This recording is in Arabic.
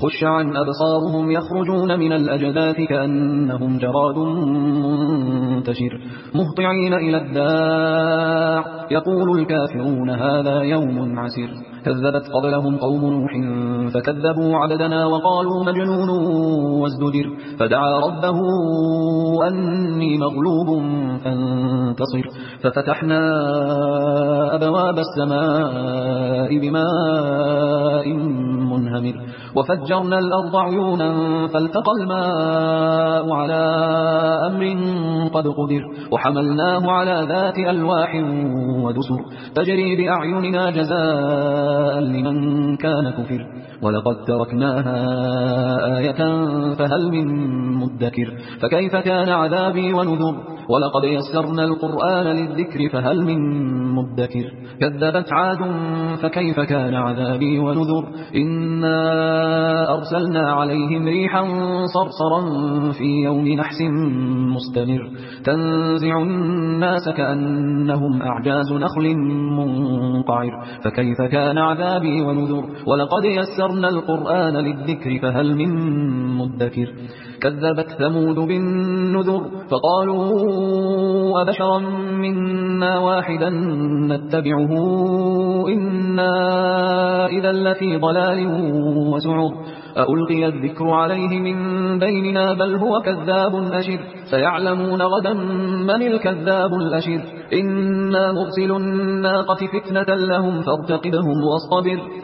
خشعا أبصارهم يخرجون من الأجداث كأنهم جراد منتشر مهطعين إلى الداع يقول الكافرون هذا يوم عسر كذبت قبلهم قوم نوح فكذبوا عبدنا وقالوا مجنون وازدجر فدعا ربه أني مغلوب فانتصر ففتحنا أبواب السماء بماء منهمر وفجرنا الأرض عيونا فالتقى الماء على أمر قد قدر وحملناه على ذات ألواح ودسر تجري بأعيننا جزاء لمن كان كفر ولقد تركناها آية فهل من مدكر فكيف كان عذابي ونذر ولقد يسرنا القرآن للذكر فهل من مدكر كذبت عاد فكيف كان عذابي ونذر إنا أرسلنا عليهم ريحا صرصرا في يوم نحس مستمر تنزع الناس كأنهم أعجاز نخل منقعر فكيف كان عذابي ونذر ولقد يسرنا القرآن للذكر فهل من مدكر كذبت ثمود بالنذر فقالوا أبشرا منا واحدا نتبعه إنا إذا لفي ضلال وسعر ألقي الذكر عليه من بيننا بل هو كذاب أشر سيعلمون غدا من الكذاب الأشر إنا مرسل الناقة فتنة لهم فارتقبهم واصطبر